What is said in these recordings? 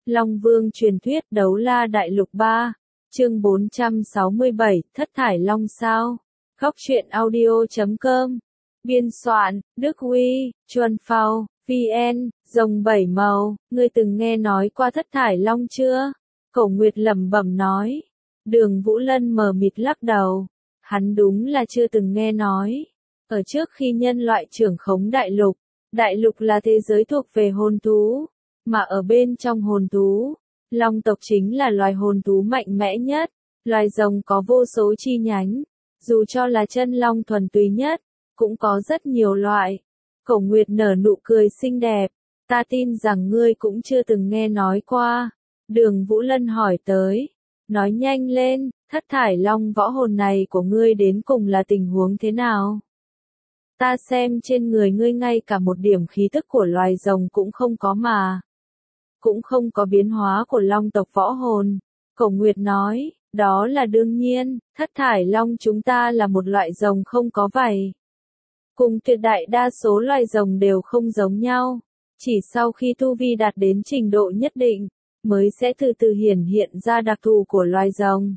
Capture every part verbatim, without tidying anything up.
Long Vương truyền thuyết Đấu La Đại Lục ba, chương bốn trăm sáu mươi bảy, Thất Thải Long sao? Góc truyện audio chấm com. Biên soạn, Đức Huy, Chuân Phao, vê en, rồng bảy màu, ngươi từng nghe nói qua Thất Thải Long chưa? Cổ Nguyệt lẩm bẩm nói. Đường Vũ Lân mờ mịt lắc đầu. Hắn đúng là chưa từng nghe nói. Ở trước khi nhân loại trưởng khống đại lục, đại lục là thế giới thuộc về hồn thú, mà ở bên trong hồn thú, long tộc chính là loài hồn thú mạnh mẽ nhất. Loài rồng có vô số chi nhánh, dù cho là chân long thuần túy nhất, cũng có rất nhiều loại. Cổ Nguyệt nở nụ cười xinh đẹp, ta tin rằng ngươi cũng chưa từng nghe nói qua. Đường Vũ Lân hỏi tới, nói nhanh lên, thất thải long võ hồn này của ngươi đến cùng là tình huống thế nào? Ta xem trên người ngươi ngay cả một điểm khí tức của loài rồng cũng không có mà. Cũng không có biến hóa của long tộc võ hồn. Cổ Nguyệt nói, đó là đương nhiên, thất thải long chúng ta là một loại rồng không có vảy. Cùng tuyệt đại đa số loài rồng đều không giống nhau. Chỉ sau khi tu vi đạt đến trình độ nhất định, mới sẽ từ từ hiển hiện ra đặc thù của loài rồng.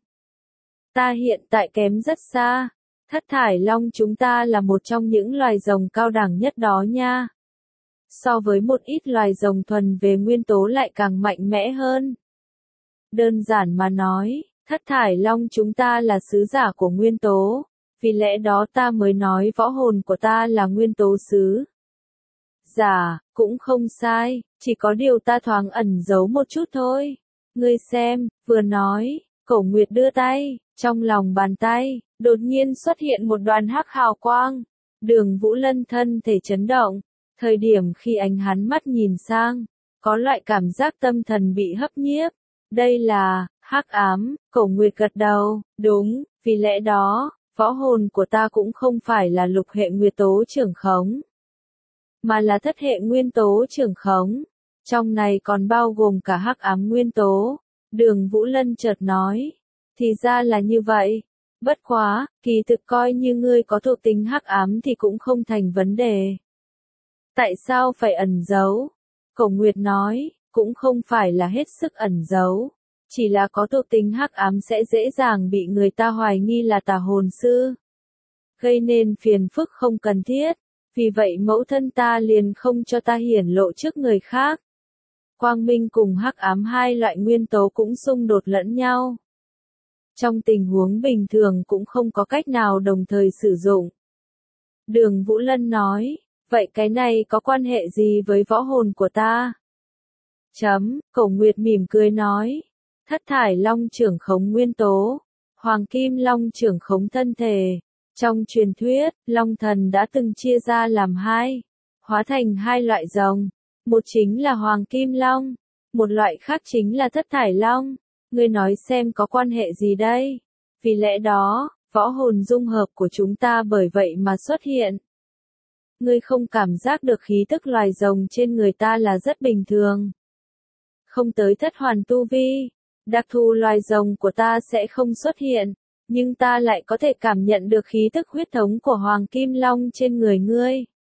Ta hiện tại kém rất xa. Thất thải long chúng ta là một trong những loài rồng cao đẳng nhất đó nha. So với một ít loài rồng thuần về nguyên tố lại càng mạnh mẽ hơn. Đơn giản mà nói, thất thải long chúng ta là sứ giả của nguyên tố, vì lẽ đó ta mới nói võ hồn của ta là nguyên tố sứ. Giả, cũng không sai, chỉ có điều ta thoáng ẩn giấu một chút thôi. Ngươi xem, vừa nói, Cổ Nguyệt đưa tay, trong lòng bàn tay, đột nhiên xuất hiện một đoàn hắc hào quang. Đường Vũ Lân thân thể chấn động. Thời điểm khi ánh hắn mắt nhìn sang, có loại cảm giác tâm thần bị hấp nhiếp. Đây là hắc ám. Cổ Nguyệt gật đầu, đúng, vì lẽ đó, võ hồn của ta cũng không phải là lục hệ nguyên tố trưởng khống, mà là thất hệ nguyên tố trưởng khống. Trong này còn bao gồm cả hắc ám nguyên tố. Đường Vũ Lân chợt nói, thì ra là như vậy. Bất quá, kỳ thực coi như ngươi có thuộc tính hắc ám thì cũng không thành vấn đề. Tại sao phải ẩn giấu? Cổ Nguyệt nói, cũng không phải là hết sức ẩn giấu, chỉ là có thuộc tính hắc ám sẽ dễ dàng bị người ta hoài nghi là tà hồn sư, gây nên phiền phức không cần thiết. Vì vậy mẫu thân ta liền không cho ta hiển lộ trước người khác. Quang minh cùng hắc ám hai loại nguyên tố cũng xung đột lẫn nhau. Trong tình huống bình thường cũng không có cách nào đồng thời sử dụng. Đường Vũ Lân nói, vậy cái này có quan hệ gì với võ hồn của ta? Chấm, Cổ Nguyệt mỉm cười nói, thất thải long trưởng khống nguyên tố, hoàng kim long trưởng khống thân thể. Trong truyền thuyết, long thần đã từng chia ra làm hai, hóa thành hai loại rồng. Một chính là hoàng kim long, một loại khác chính là thất thải long. Ngươi nói xem có quan hệ gì đây? Vì lẽ đó, võ hồn dung hợp của chúng ta bởi vậy mà xuất hiện. Ngươi không cảm giác được khí tức loài rồng trên người ta là rất bình thường. Không tới thất hoàn tu vi, đặc thù loài rồng của ta sẽ không xuất hiện, nhưng ta lại có thể cảm nhận được khí tức huyết thống của Hoàng Kim Long trên người ngươi.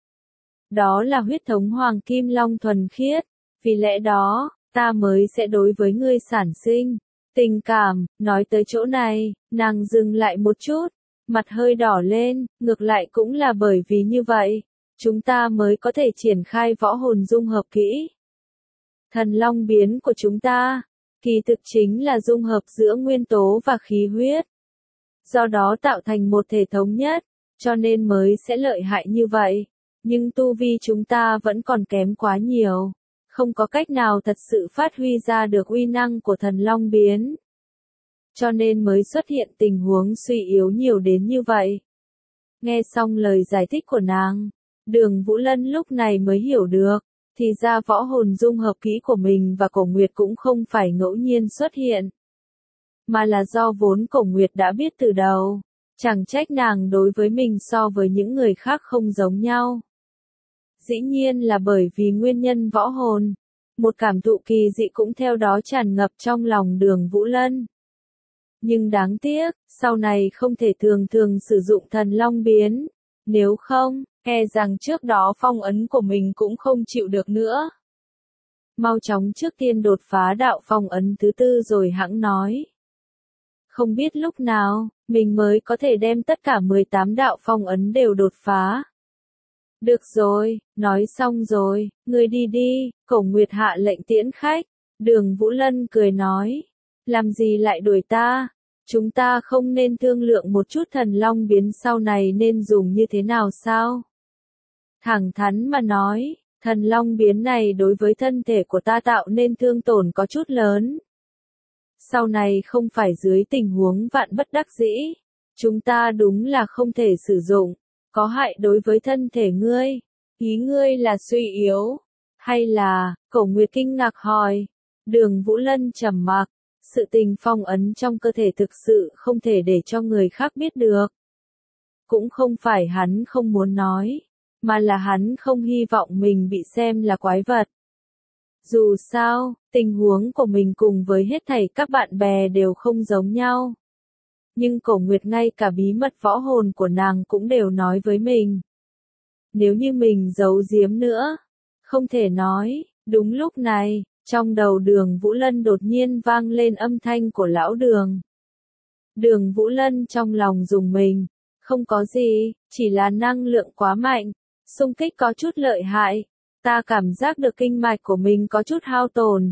Đó là huyết thống Hoàng Kim Long thuần khiết, vì lẽ đó, ta mới sẽ đối với ngươi sản sinh tình cảm. Nói tới chỗ này, nàng dừng lại một chút, mặt hơi đỏ lên, ngược lại cũng là bởi vì như vậy, chúng ta mới có thể triển khai võ hồn dung hợp kỹ. Thần long biến của chúng ta, kỳ thực chính là dung hợp giữa nguyên tố và khí huyết. Do đó tạo thành một thể thống nhất, cho nên mới sẽ lợi hại như vậy. Nhưng tu vi chúng ta vẫn còn kém quá nhiều, không có cách nào thật sự phát huy ra được uy năng của thần long biến. Cho nên mới xuất hiện tình huống suy yếu nhiều đến như vậy. Nghe xong lời giải thích của nàng, Đường Vũ Lân lúc này mới hiểu được, thì ra võ hồn dung hợp kỹ của mình và Cổ Nguyệt cũng không phải ngẫu nhiên xuất hiện, mà là do vốn Cổ Nguyệt đã biết từ đầu. Chẳng trách nàng đối với mình so với những người khác không giống nhau. Dĩ nhiên là bởi vì nguyên nhân võ hồn. Một cảm thụ kỳ dị cũng theo đó tràn ngập trong lòng Đường Vũ Lân. Nhưng đáng tiếc, sau này không thể thường thường sử dụng thần long biến. Nếu không, e rằng trước đó phong ấn của mình cũng không chịu được nữa. mau chóng trước tiên đột phá đạo phong ấn thứ tư rồi hẵng nói. Không biết lúc nào, mình mới có thể đem tất cả mười tám đạo phong ấn đều đột phá. Được rồi, nói xong rồi, ngươi đi đi, Cổ Nguyệt hạ lệnh tiễn khách. Đường Vũ Lân cười nói, làm gì lại đuổi ta, chúng ta không nên thương lượng một chút thần long biến sau này nên dùng như thế nào sao? Thẳng thắn mà nói, thần long biến này đối với thân thể của ta tạo nên thương tổn có chút lớn. Sau này không phải dưới tình huống vạn bất đắc dĩ, chúng ta đúng là không thể sử dụng, có hại đối với thân thể ngươi. Ý ngươi là suy yếu, hay là, Cổ Nguyệt kinh ngạc hỏi. Đường Vũ Lân trầm mặc, sự tình phong ấn trong cơ thể thực sự không thể để cho người khác biết được. Cũng không phải hắn không muốn nói, mà là hắn không hy vọng mình bị xem là quái vật. Dù sao, tình huống của mình cùng với hết thảy các bạn bè đều không giống nhau. Nhưng Cổ Nguyệt ngay cả bí mật võ hồn của nàng cũng đều nói với mình. Nếu như mình giấu giếm nữa, không thể nói. Đúng lúc này, trong đầu Đường Vũ Lân đột nhiên vang lên âm thanh của lão Đường. Đường Vũ Lân trong lòng rùng mình, không có gì, chỉ là năng lượng quá mạnh, xung kích có chút lợi hại, ta cảm giác được kinh mạch của mình có chút hao tổn.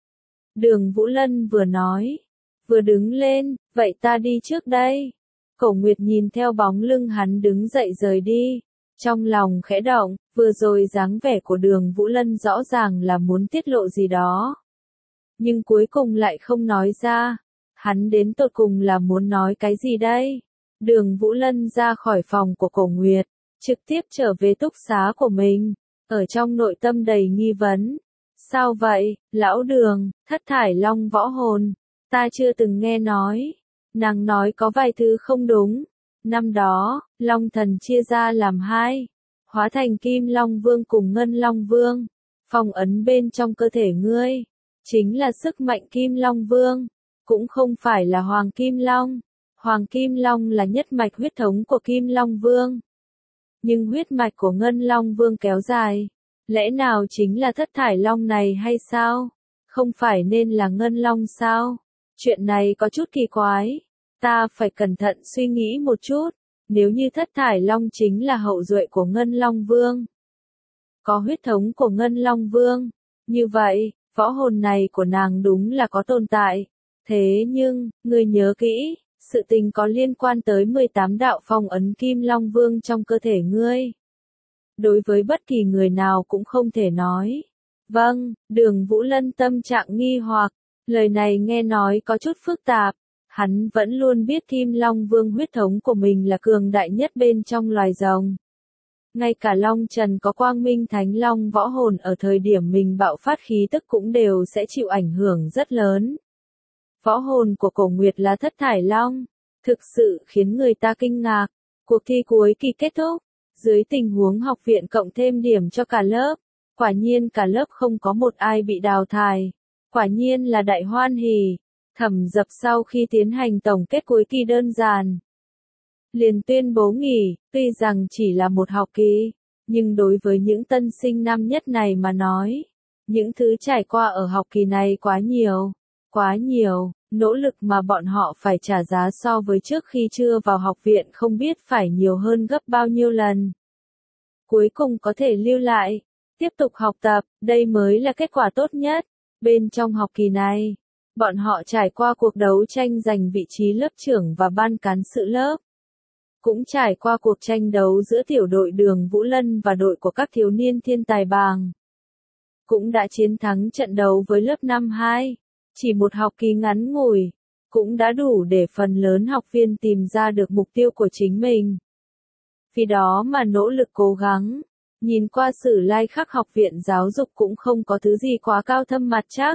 Đường Vũ Lân vừa nói, vừa đứng lên, vậy ta đi trước đây. Cổ Nguyệt nhìn theo bóng lưng hắn đứng dậy rời đi, trong lòng khẽ động, vừa rồi dáng vẻ của Đường Vũ Lân rõ ràng là muốn tiết lộ gì đó. Nhưng cuối cùng lại không nói ra, hắn đến tột cùng là muốn nói cái gì đây? Đường Vũ Lân ra khỏi phòng của Cổ Nguyệt, trực tiếp trở về túc xá của mình, ở trong nội tâm đầy nghi vấn. Sao vậy, lão Đường, thất thải long võ hồn, ta chưa từng nghe nói. Nàng nói có vài thứ không đúng. Năm đó, Long Thần chia ra làm hai, hóa thành Kim Long Vương cùng Ngân Long Vương. Phong ấn bên trong cơ thể ngươi, chính là sức mạnh Kim Long Vương, cũng không phải là Hoàng Kim Long. Hoàng Kim Long là nhất mạch huyết thống của Kim Long Vương. Nhưng huyết mạch của Ngân Long Vương kéo dài, lẽ nào chính là thất thải long này hay sao? Không phải nên là Ngân Long sao? Chuyện này có chút kỳ quái. Ta phải cẩn thận suy nghĩ một chút, nếu như thất thải long chính là hậu duệ của Ngân Long Vương, có huyết thống của Ngân Long Vương, như vậy, võ hồn này của nàng đúng là có tồn tại. Thế nhưng, ngươi nhớ kỹ, sự tình có liên quan tới mười tám đạo phong ấn Kim Long Vương trong cơ thể ngươi. Đối với bất kỳ người nào cũng không thể nói. Vâng, Đường Vũ Lân tâm trạng nghi hoặc, lời này nghe nói có chút phức tạp. Hắn vẫn luôn biết Kim Long Vương huyết thống của mình là cường đại nhất bên trong loài rồng. Ngay cả Long Trần có Quang Minh Thánh Long võ hồn ở thời điểm mình bạo phát khí tức cũng đều sẽ chịu ảnh hưởng rất lớn. Võ hồn của Cổ Nguyệt là thất thải long, thực sự khiến người ta kinh ngạc. Cuộc thi cuối kỳ kết thúc, dưới tình huống học viện cộng thêm điểm cho cả lớp, quả nhiên cả lớp không có một ai bị đào thải, quả nhiên là đại hoan hỉ. Thẩm Dập sau khi tiến hành tổng kết cuối kỳ đơn giản, liền tuyên bố nghỉ, tuy rằng chỉ là một học kỳ, nhưng đối với những tân sinh năm nhất này mà nói, những thứ trải qua ở học kỳ này quá nhiều, quá nhiều, nỗ lực mà bọn họ phải trả giá so với trước khi chưa vào học viện không biết phải nhiều hơn gấp bao nhiêu lần. Cuối cùng có thể lưu lại, tiếp tục học tập, đây mới là kết quả tốt nhất. Bên trong học kỳ này, bọn họ trải qua cuộc đấu tranh giành vị trí lớp trưởng và ban cán sự lớp. Cũng trải qua cuộc tranh đấu giữa tiểu đội Đường Vũ Lân và đội của các thiếu niên thiên tài bàng. Cũng đã chiến thắng trận đấu với lớp năm hai. Chỉ một học kỳ ngắn ngủi, cũng đã đủ để phần lớn học viên tìm ra được mục tiêu của chính mình. Vì đó mà nỗ lực cố gắng. Nhìn qua sử lai khắc học viện giáo dục cũng không có thứ gì quá cao thâm mặt chắc.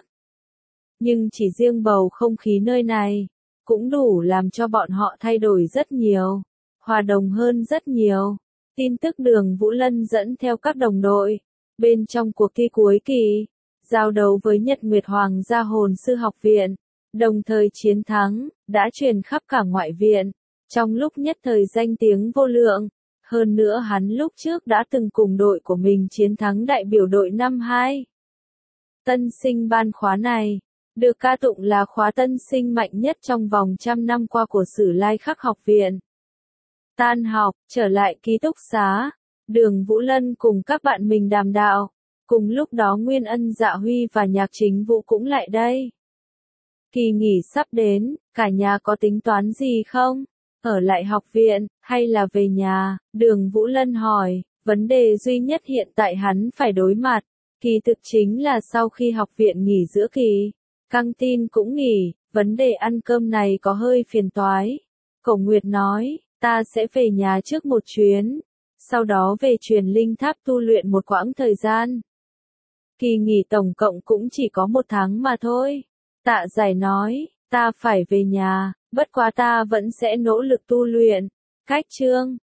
Nhưng chỉ riêng bầu không khí nơi này, cũng đủ làm cho bọn họ thay đổi rất nhiều, hòa đồng hơn rất nhiều. Tin tức Đường Vũ Lân dẫn theo các đồng đội, bên trong cuộc thi cuối kỳ, giao đấu với Nhật Nguyệt Hoàng gia hồn sư học viện, đồng thời chiến thắng, đã truyền khắp cả ngoại viện, trong lúc nhất thời danh tiếng vô lượng. Hơn nữa hắn lúc trước đã từng cùng đội của mình chiến thắng đại biểu đội năm hai. tân sinh ban khóa này, được ca tụng là khóa tân sinh mạnh nhất trong vòng trăm năm qua của Sử Lai Khắc học viện. Tan học, trở lại ký túc xá, Đường Vũ Lân cùng các bạn mình đàm đạo. Cùng lúc đó Nguyên Ân, Dạ Huy và Nhạc Chính Vũ cũng lại đây. Kỳ nghỉ sắp đến, cả nhà có tính toán gì không? Ở lại học viện, hay là về nhà? Đường Vũ Lân hỏi, vấn đề duy nhất hiện tại hắn phải đối mặt, kỳ thực chính là sau khi học viện nghỉ giữa kỳ, căng tin cũng nghỉ, vấn đề ăn cơm này có hơi phiền toái. Cổ Nguyệt nói, ta sẽ về nhà trước một chuyến, sau đó về Truyền Linh Tháp tu luyện một quãng thời gian. Kỳ nghỉ tổng cộng cũng chỉ có một tháng mà thôi. Tạ Giải nói, ta phải về nhà, bất quá ta vẫn sẽ nỗ lực tu luyện. Cách chương